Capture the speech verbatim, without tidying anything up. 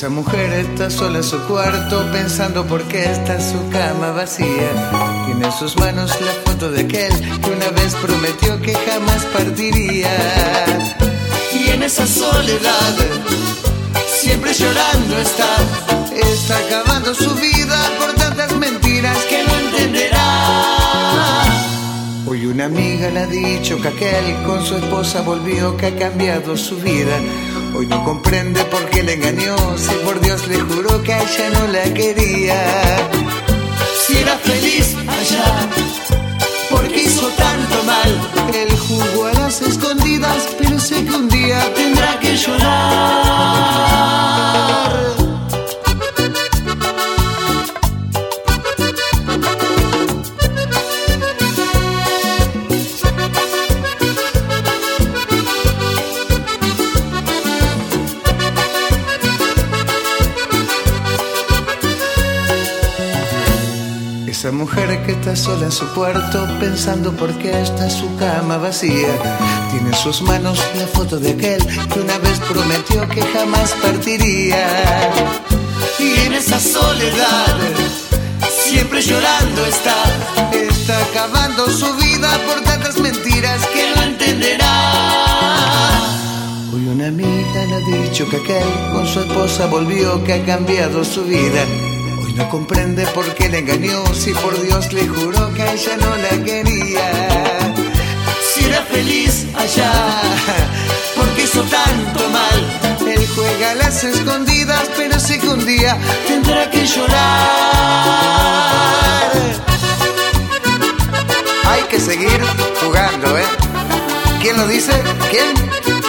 Esa mujer está sola en su cuarto pensando por qué está su cama vacía. Tiene en sus manos la foto de aquel que una vez prometió que jamás partiría. Y en esa soledad siempre llorando está. Está acabando su vida por tantas mentiras que no entenderá. Hoy una amiga le ha dicho que aquel con su esposa volvió, que ha cambiado su vida. Hoy no comprende por qué le engañó, si por Dios le juró que a ella no la quería. Si era feliz allá, ¿por qué hizo tanto mal? Él jugó a las escondidas, pero sé que un día tendrá que llorar. Esa mujer que está sola en su cuarto pensando por qué está su cama vacía. Tiene en sus manos la foto de aquel que una vez prometió que jamás partiría. Y en esa soledad siempre llorando está. Está acabando su vida por tantas mentiras que no entenderá. Hoy una amiga le ha dicho que aquel con su esposa volvió, que ha cambiado su vida. No comprende por qué le engañó, si por Dios le juró que a ella no la quería. Si era feliz allá, ¿por qué hizo tanto mal? Él juega a las escondidas, pero sé que un día tendrá que llorar. Hay que seguir jugando, ¿eh? ¿Quién lo dice? ¿Quién?